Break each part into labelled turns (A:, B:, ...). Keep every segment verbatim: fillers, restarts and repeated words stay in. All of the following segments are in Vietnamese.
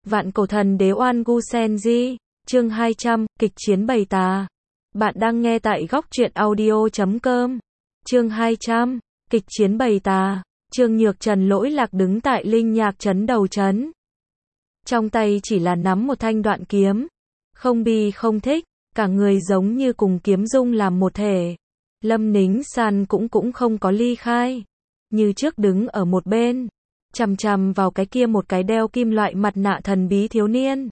A: Vạn cổ thần đế Oan Gu Senji, chương hai trăm, kịch chiến bầy tà. Bạn đang nghe tại góc truyện audio chấm com. Chương hai trăm, kịch chiến bầy tà. Trương Nhược Trần lỗi lạc đứng tại linh nhạc trấn đầu trấn. Trong tay chỉ là nắm một thanh đoạn kiếm. Không bi không thích, cả người giống như cùng kiếm dung làm một thể. Lâm Nính San cũng cũng không có ly khai. Như trước đứng ở một bên. Chằm chằm vào cái kia một cái đeo kim loại mặt nạ thần bí thiếu niên.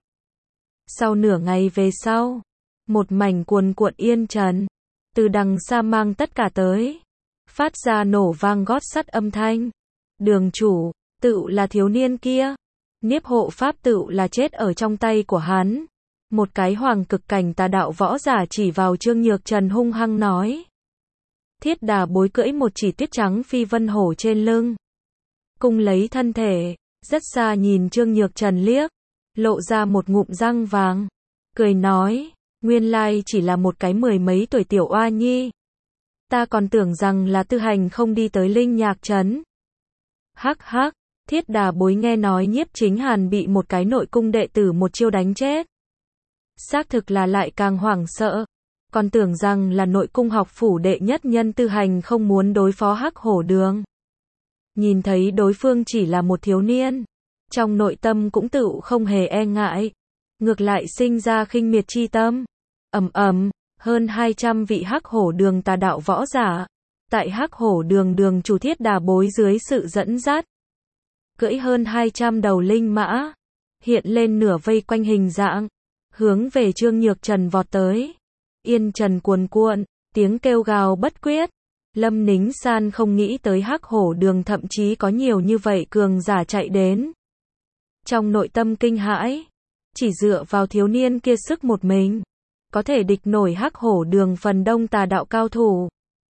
A: Sau nửa ngày về sau, một mảnh cuồn cuộn yên trần, từ đằng xa mang tất cả tới, phát ra nổ vang gót sắt âm thanh. Đường chủ, tựu là thiếu niên kia. Niếp hộ pháp tựu là chết ở trong tay của hắn. Một cái hoàng cực cảnh tà đạo võ giả chỉ vào Trương Nhược Trần hung hăng nói. Thiết Đà bối cưỡi một chỉ tuyết trắng phi vân hổ trên lưng. Cung lấy thân thể, rất xa nhìn Trương Nhược Trần liếc, lộ ra một ngụm răng vàng, cười nói, nguyên lai chỉ là một cái mười mấy tuổi tiểu oa nhi. Ta còn tưởng rằng là tư hành không đi tới linh nhạc trấn. Hắc hắc, Thiết Đà bối nghe nói Nhiếp Chính Hàn bị một cái nội cung đệ tử một chiêu đánh chết. Xác thực là lại càng hoảng sợ, còn tưởng rằng là nội cung học phủ đệ nhất nhân tư hành không muốn đối phó Hắc Hổ Đường. Nhìn thấy đối phương chỉ là một thiếu niên, trong nội tâm cũng tự không hề e ngại, ngược lại sinh ra khinh miệt chi tâm. Ầm ầm, hơn hai trăm vị Hắc Hổ Đường tà đạo võ giả, tại Hắc Hổ Đường đường chủ Thiết Đà bối dưới sự dẫn dắt, cưỡi hơn hai trăm đầu linh mã, hiện lên nửa vây quanh hình dạng, hướng về Trương Nhược Trần vọt tới. Yên trần cuồn cuộn, tiếng kêu gào bất quyết. Lâm Nính San không nghĩ tới Hắc Hổ Đường thậm chí có nhiều như vậy cường giả chạy đến. Trong nội tâm kinh hãi, chỉ dựa vào thiếu niên kia sức một mình, có thể địch nổi Hắc Hổ Đường phần đông tà đạo cao thủ.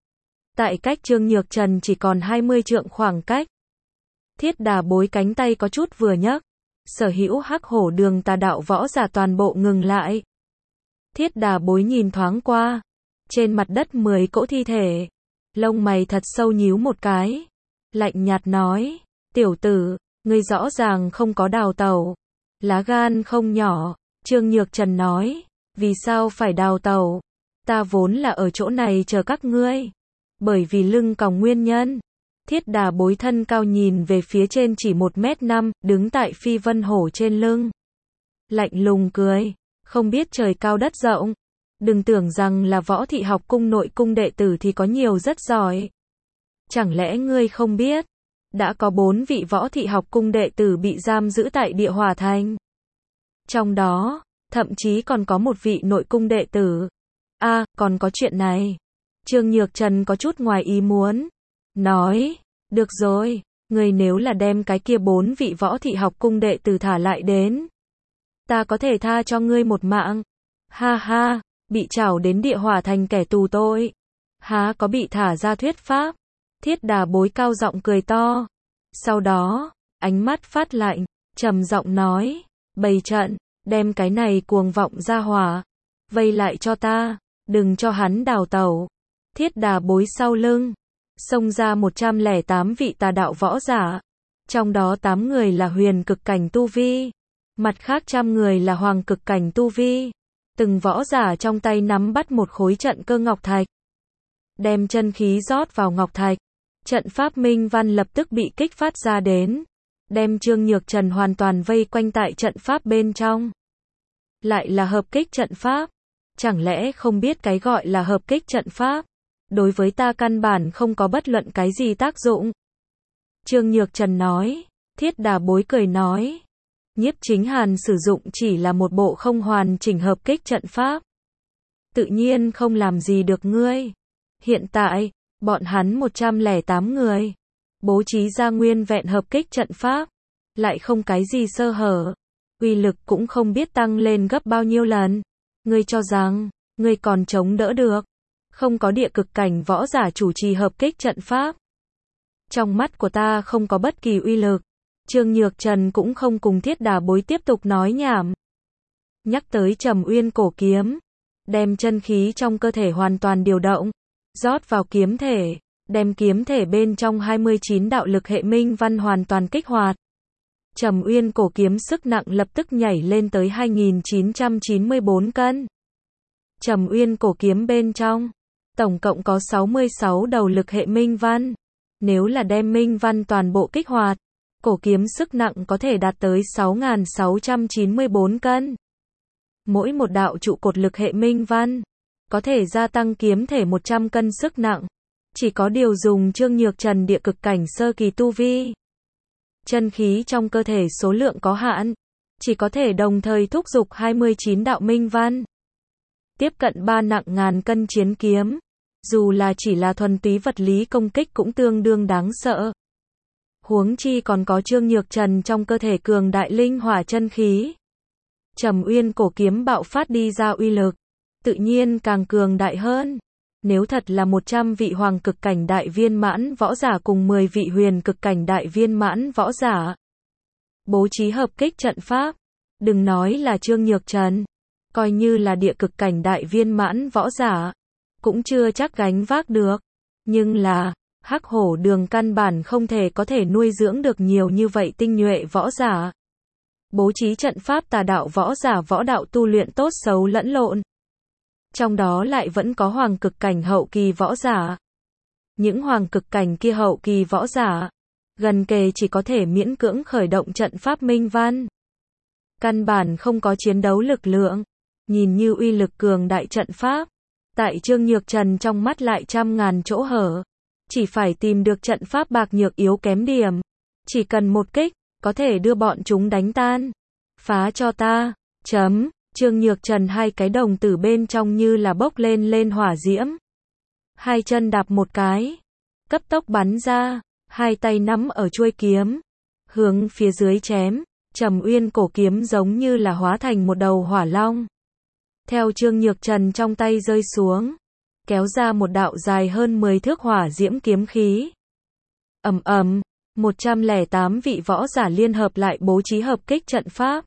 A: Tại cách Trương Nhược Trần chỉ còn hai mươi trượng khoảng cách. Thiết Đà bối cánh tay có chút vừa nhấc, sở hữu Hắc Hổ Đường tà đạo võ giả toàn bộ ngừng lại. Thiết Đà bối nhìn thoáng qua, trên mặt đất mười cỗ thi thể. Lông mày thật sâu nhíu một cái, lạnh nhạt nói, tiểu tử, ngươi rõ ràng không có đào tẩu, lá gan không nhỏ. Trương Nhược Trần nói, vì sao phải đào tẩu, ta vốn là ở chỗ này chờ các ngươi, bởi vì lưng còng nguyên nhân. Thiết Đà bối thân cao nhìn về phía trên chỉ một mét năm, đứng tại phi vân hổ trên lưng. Lạnh lùng cười, không biết trời cao đất rộng. Đừng tưởng rằng là võ thị học cung nội cung đệ tử thì có nhiều rất giỏi. Chẳng lẽ ngươi không biết, đã có bốn vị võ thị học cung đệ tử bị giam giữ tại Địa Hỏa Thành. Trong đó, thậm chí còn có một vị nội cung đệ tử. A, à, còn có chuyện này. Trương Nhược Trần có chút ngoài ý muốn. Nói, được rồi, ngươi nếu là đem cái kia bốn vị võ thị học cung đệ tử thả lại đến, ta có thể tha cho ngươi một mạng. Ha ha. Bị trảo đến Địa Hỏa Thành kẻ tù tội, há có bị thả ra thuyết pháp. Thiết Đà bối cao giọng cười to. Sau đó, ánh mắt phát lạnh, trầm giọng nói, bày trận, đem cái này cuồng vọng ra hỏa, vây lại cho ta, đừng cho hắn đào tẩu. Thiết Đà bối sau lưng, xông ra một trăm lẻ tám vị tà đạo võ giả, trong đó tám người là huyền cực cảnh tu vi, mặt khác trăm người là hoàng cực cảnh tu vi. Từng võ giả trong tay nắm bắt một khối trận cơ ngọc thạch, đem chân khí rót vào ngọc thạch, trận pháp minh văn lập tức bị kích phát ra đến, đem Trương Nhược Trần hoàn toàn vây quanh tại trận pháp bên trong. Lại là hợp kích trận pháp, chẳng lẽ không biết cái gọi là hợp kích trận pháp, đối với ta căn bản không có bất luận cái gì tác dụng. Trương Nhược Trần nói. Thiết Đà bối cười nói, Nhiếp Chính Hàn sử dụng chỉ là một bộ không hoàn chỉnh hợp kích trận pháp, tự nhiên không làm gì được ngươi. Hiện tại, bọn hắn một trăm lẻ tám người, bố trí ra nguyên vẹn hợp kích trận pháp, lại không cái gì sơ hở, uy lực cũng không biết tăng lên gấp bao nhiêu lần. Ngươi cho rằng, ngươi còn chống đỡ được, không có địa cực cảnh võ giả chủ trì hợp kích trận pháp. Trong mắt của ta không có bất kỳ uy lực. Trương Nhược Trần cũng không cùng Thiết Đà bối tiếp tục nói nhảm. Nhắc tới Trầm Uyên cổ kiếm, đem chân khí trong cơ thể hoàn toàn điều động, rót vào kiếm thể, đem kiếm thể bên trong hai mươi chín đạo lực hệ minh văn hoàn toàn kích hoạt. Trầm Uyên cổ kiếm sức nặng lập tức nhảy lên tới hai nghìn chín trăm chín mươi bốn cân. Trầm Uyên cổ kiếm bên trong, tổng cộng có sáu mươi sáu đầu lực hệ minh văn. Nếu là đem minh văn toàn bộ kích hoạt, cổ kiếm sức nặng có thể đạt tới sáu nghìn sáu trăm chín mươi bốn cân. Mỗi một đạo trụ cột lực hệ minh văn, có thể gia tăng kiếm thể một trăm cân sức nặng. Chỉ có điều dùng Trương Nhược Trần địa cực cảnh sơ kỳ tu vi. Chân khí trong cơ thể số lượng có hạn, chỉ có thể đồng thời thúc giục hai mươi chín đạo minh văn. Tiếp cận ba nặng ngàn cân chiến kiếm, dù là chỉ là thuần túy vật lý công kích cũng tương đương đáng sợ. Huống chi còn có Trương Nhược Trần trong cơ thể cường đại linh hỏa chân khí. Trầm Uyên cổ kiếm bạo phát đi ra uy lực, tự nhiên càng cường đại hơn. Nếu thật là một trăm vị hoàng cực cảnh đại viên mãn võ giả cùng mười vị huyền cực cảnh đại viên mãn võ giả, bố trí hợp kích trận pháp, đừng nói là Trương Nhược Trần, coi như là địa cực cảnh đại viên mãn võ giả, cũng chưa chắc gánh vác được. Nhưng là, Hắc Hổ Đường căn bản không thể có thể nuôi dưỡng được nhiều như vậy tinh nhuệ võ giả. Bố trí trận pháp tà đạo võ giả võ đạo tu luyện tốt xấu lẫn lộn. Trong đó lại vẫn có hoàng cực cảnh hậu kỳ võ giả. Những hoàng cực cảnh kia hậu kỳ võ giả, gần kề chỉ có thể miễn cưỡng khởi động trận pháp minh văn. Căn bản không có chiến đấu lực lượng, nhìn như uy lực cường đại trận pháp. Tại Trương Nhược Trần trong mắt lại trăm ngàn chỗ hở. Chỉ phải tìm được trận pháp bạc nhược yếu kém điểm. Chỉ cần một kích, có thể đưa bọn chúng đánh tan. Phá cho ta, chấm. Trương Nhược Trần hai cái đồng tử bên trong như là bốc lên lên hỏa diễm. Hai chân đạp một cái, cấp tốc bắn ra, hai tay nắm ở chuôi kiếm, hướng phía dưới chém. Trầm Uyên cổ kiếm giống như là hóa thành một đầu hỏa long. Theo Trương Nhược Trần trong tay rơi xuống, kéo ra một đạo dài hơn mười thước hỏa diễm kiếm khí. Ầm ầm, một trăm lẻ tám vị võ giả liên hợp lại bố trí hợp kích trận pháp.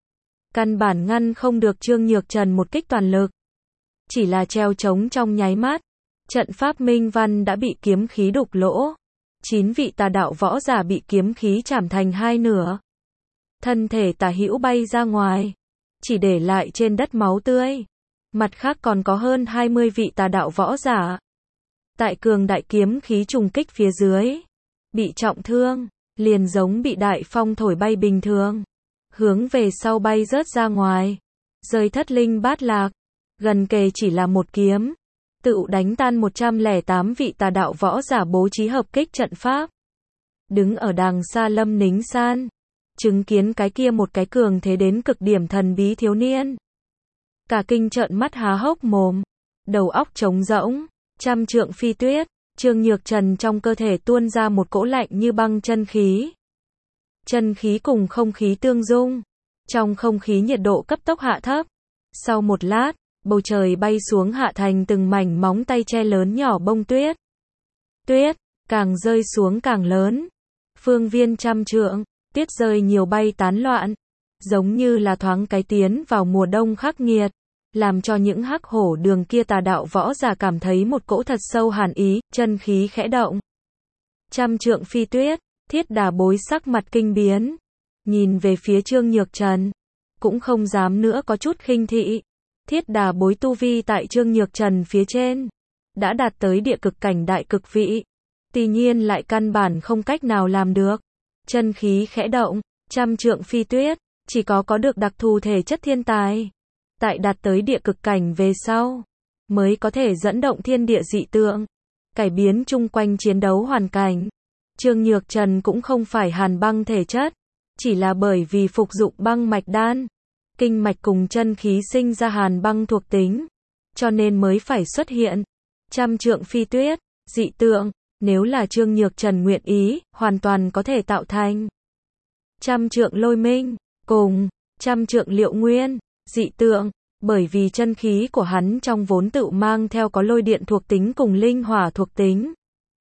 A: Căn bản ngăn không được Trương Nhược Trần một kích toàn lực. Chỉ là treo trống trong nháy mắt, trận pháp minh văn đã bị kiếm khí đục lỗ. Chín vị tà đạo võ giả bị kiếm khí chảm thành hai nửa. Thân thể tà hữu bay ra ngoài, chỉ để lại trên đất máu tươi. Mặt khác còn có hơn hai mươi vị tà đạo võ giả. Tại cường đại kiếm khí trùng kích phía dưới, bị trọng thương, liền giống bị đại phong thổi bay bình thường. Hướng về sau bay rớt ra ngoài, rơi thất linh bát lạc, gần kề chỉ là một kiếm, tự đánh tan một trăm lẻ tám vị tà đạo võ giả bố trí hợp kích trận pháp. Đứng ở đàng xa Lâm Nính San, chứng kiến cái kia một cái cường thế đến cực điểm thần bí thiếu niên. Cả kinh trợn mắt há hốc mồm, đầu óc trống rỗng, trăm trượng phi tuyết, Trương Nhược Trần trong cơ thể tuôn ra một cỗ lạnh như băng chân khí. Chân khí cùng không khí tương dung, trong không khí nhiệt độ cấp tốc hạ thấp. Sau một lát, bầu trời bay xuống hạ thành từng mảnh móng tay che lớn nhỏ bông tuyết. Tuyết, càng rơi xuống càng lớn. Phương viên trăm trượng, tuyết rơi nhiều bay tán loạn. Giống như là thoáng cái tiến vào mùa đông khắc nghiệt. Làm cho những Hắc Hổ Đường kia tà đạo võ giả cảm thấy một cỗ thật sâu hàn ý, chân khí khẽ động. Trăm trượng phi tuyết. Thiết Đà Bối sắc mặt kinh biến, nhìn về phía Trương Nhược Trần, cũng không dám nữa có chút khinh thị. Thiết Đà Bối tu vi tại Trương Nhược Trần phía trên, đã đạt tới địa cực cảnh đại cực vị, tuy nhiên lại căn bản không cách nào làm được. Chân khí khẽ động, trăm trượng phi tuyết, chỉ có có được đặc thù thể chất thiên tài, tại đạt tới địa cực cảnh về sau, mới có thể dẫn động thiên địa dị tượng, cải biến chung quanh chiến đấu hoàn cảnh. Trương Nhược Trần cũng không phải hàn băng thể chất, chỉ là bởi vì phục dụng băng mạch đan, kinh mạch cùng chân khí sinh ra hàn băng thuộc tính, cho nên mới phải xuất hiện trăm trượng phi tuyết, dị tượng. Nếu là Trương Nhược Trần nguyện ý, hoàn toàn có thể tạo thành trăm trượng lôi minh, cùng trăm trượng liệu nguyên, dị tượng, bởi vì chân khí của hắn trong vốn tự mang theo có lôi điện thuộc tính cùng linh hỏa thuộc tính.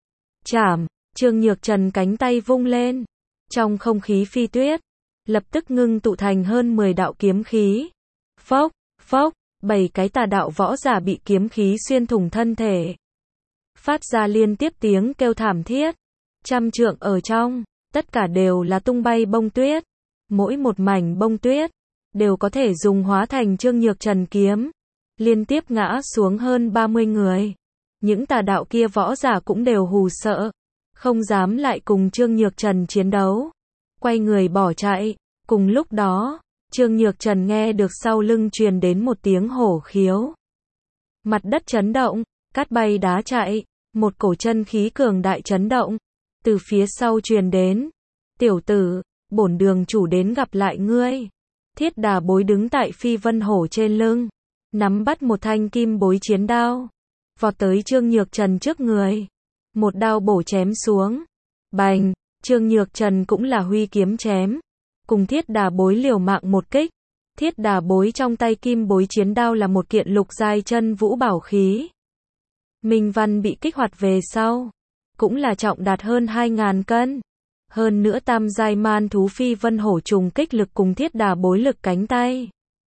A: Chảm, Trương Nhược Trần cánh tay vung lên, trong không khí phi tuyết, lập tức ngưng tụ thành hơn mười đạo kiếm khí. Phốc, phốc, bảy cái tà đạo võ giả bị kiếm khí xuyên thủng thân thể. Phát ra liên tiếp tiếng kêu thảm thiết. Trăm trượng ở trong, tất cả đều là tung bay bông tuyết. mỗi một mảnh bông tuyết, đều có thể dùng hóa thành Trương Nhược Trần kiếm, liên tiếp ngã xuống hơn ba mươi người. Những tà đạo kia võ giả cũng đều hù sợ, không dám lại cùng Trương Nhược Trần chiến đấu, quay người bỏ chạy. Cùng lúc đó, Trương Nhược Trần nghe được sau lưng truyền đến một tiếng hổ khiếu. Mặt đất chấn động, cát bay đá chạy, một cổ chân khí cường đại chấn động, từ phía sau truyền đến. Tiểu tử, bổn đường chủ đến gặp lại ngươi. Thiết Đà Bối đứng tại phi vân hổ trên lưng, nắm bắt một thanh kim bối chiến đao, vọt tới Trương Nhược Trần trước người, một đao bổ chém xuống. Bành, Trương Nhược Trần cũng là huy kiếm chém, cùng Thiết Đà Bối liều mạng một kích. Thiết Đà Bối trong tay kim bối chiến đao là một kiện lục giai chân vũ bảo khí. Minh văn bị kích hoạt về sau, cũng là trọng đạt hơn hai ngàn cân. Hơn nữa tam giai man thú phi vân hổ trùng kích lực cùng Thiết Đà Bối lực cánh tay.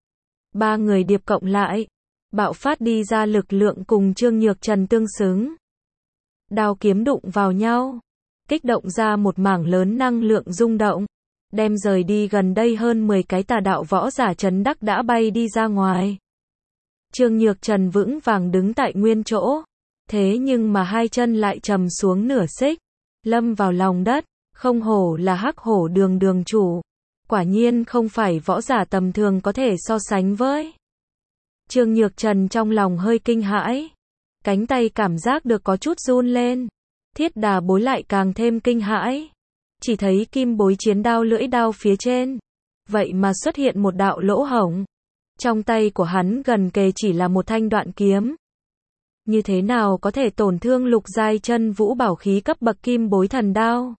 A: Ba người điệp cộng lại, bạo phát đi ra lực lượng cùng Trương Nhược Trần tương xứng. Đao kiếm đụng vào nhau, kích động ra một mảng lớn năng lượng rung động, đem rời đi gần đây hơn mười cái tà đạo võ giả trấn đắc đã bay đi ra ngoài. Trương Nhược Trần vững vàng đứng tại nguyên chỗ, thế nhưng mà hai chân lại trầm xuống nửa xích, lâm vào lòng đất. Không hổ là Hắc Hổ Đường đường chủ, quả nhiên không phải võ giả tầm thường có thể so sánh với. Trương Nhược Trần trong lòng hơi kinh hãi, cánh tay cảm giác được có chút run lên. Thiết Đà Bối lại càng thêm kinh hãi, chỉ thấy kim bối chiến đao lưỡi đao phía trên, vậy mà xuất hiện một đạo lỗ hổng. Trong tay của hắn gần kề chỉ là một thanh đoạn kiếm. Như thế nào có thể tổn thương lục giai chân vũ bảo khí cấp bậc kim bối thần đao?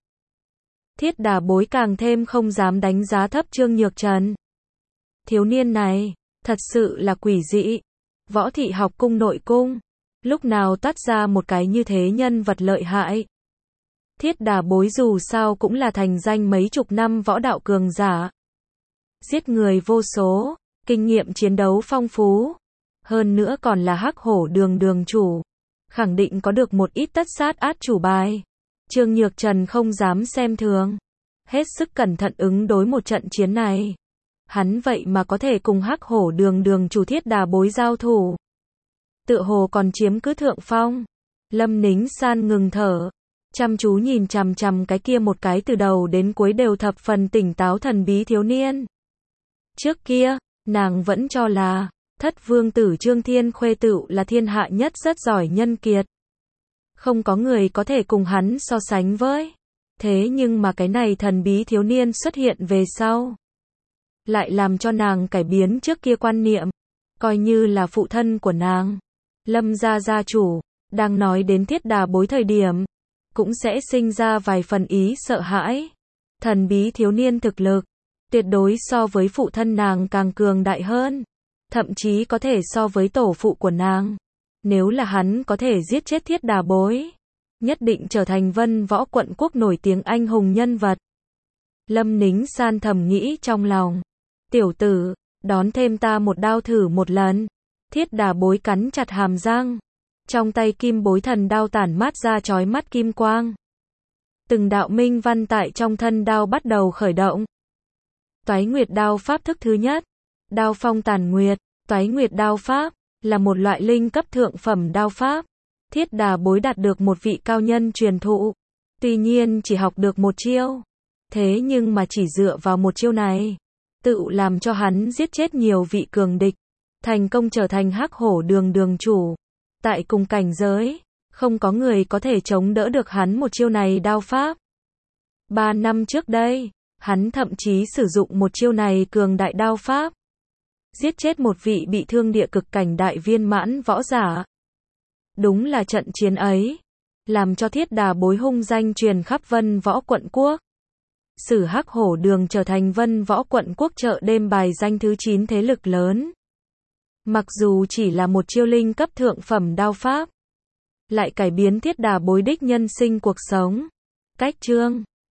A: Thiết Đà Bối càng thêm không dám đánh giá thấp Trương Nhược Trần. Thiếu niên này, thật sự là quỷ dị. Võ thị học cung nội cung, lúc nào toát ra một cái như thế nhân vật lợi hại. Thiết Đà Bối dù sao cũng là thành danh mấy chục năm võ đạo cường giả. Giết người vô số, kinh nghiệm chiến đấu phong phú. Hơn nữa còn là Hắc Hổ Đường đường chủ. Khẳng định có được một ít tất sát át chủ bài. Trương Nhược Trần không dám xem thường, hết sức cẩn thận ứng đối một trận chiến này. Hắn vậy mà có thể cùng Hắc Hổ Đường đường chủ Thiết Đà Bối giao thủ, tựa hồ còn chiếm cứ thượng phong. Lâm Nính San ngừng thở, chăm chú nhìn chằm chằm cái kia một cái từ đầu đến cuối đều thập phần tỉnh táo thần bí thiếu niên. Trước kia, nàng vẫn cho là Thất vương tử Trương Thiên Khuê Tựu là thiên hạ nhất rất giỏi nhân kiệt, không có người có thể cùng hắn so sánh với. Thế nhưng mà cái này thần bí thiếu niên xuất hiện về sau, lại làm cho nàng cải biến trước kia quan niệm, coi như là phụ thân của nàng, Lâm gia gia chủ, đang nói đến Thiết Đà Bối thời điểm, cũng sẽ sinh ra vài phần ý sợ hãi. Thần bí thiếu niên thực lực, tuyệt đối so với phụ thân nàng càng cường đại hơn, thậm chí có thể so với tổ phụ của nàng. Nếu là hắn có thể giết chết Thiết Đà Bối, nhất định trở thành Vân Võ quận quốc nổi tiếng anh hùng nhân vật. Lâm Nính San thầm nghĩ trong lòng, tiểu tử, đón thêm ta một đao thử một lần. Thiết Đà Bối cắn chặt hàm răng, trong tay kim bối thần đao tản mát ra chói mắt kim quang. Từng đạo minh văn tại trong thân đao bắt đầu khởi động. Toái Nguyệt đao pháp thức thứ nhất, Đao Phong Tàn Nguyệt. Toái Nguyệt đao pháp là một loại linh cấp thượng phẩm đao pháp. Thiết Đà Bối đạt được một vị cao nhân truyền thụ, tuy nhiên chỉ học được một chiêu, thế nhưng mà chỉ dựa vào một chiêu này, tự làm cho hắn giết chết nhiều vị cường địch, thành công trở thành Hắc Hổ Đường đường chủ. Tại cùng cảnh giới, không có người có thể chống đỡ được hắn một chiêu này đao pháp. Ba năm trước đây, hắn thậm chí sử dụng một chiêu này cường đại đao pháp, giết chết một vị bị thương địa cực cảnh đại viên mãn võ giả. Đúng là trận chiến ấy, làm cho Thiết Đà Bối hung danh truyền khắp Vân Võ quận quốc. Sử Hắc Hổ Đường trở thành Vân Võ quận quốc chợ đêm bài danh thứ chín thế lực lớn. Mặc dù chỉ là một chiêu linh cấp thượng phẩm đao pháp, lại cải biến Thiết Đà Bối đích nhân sinh cuộc sống. Cách chương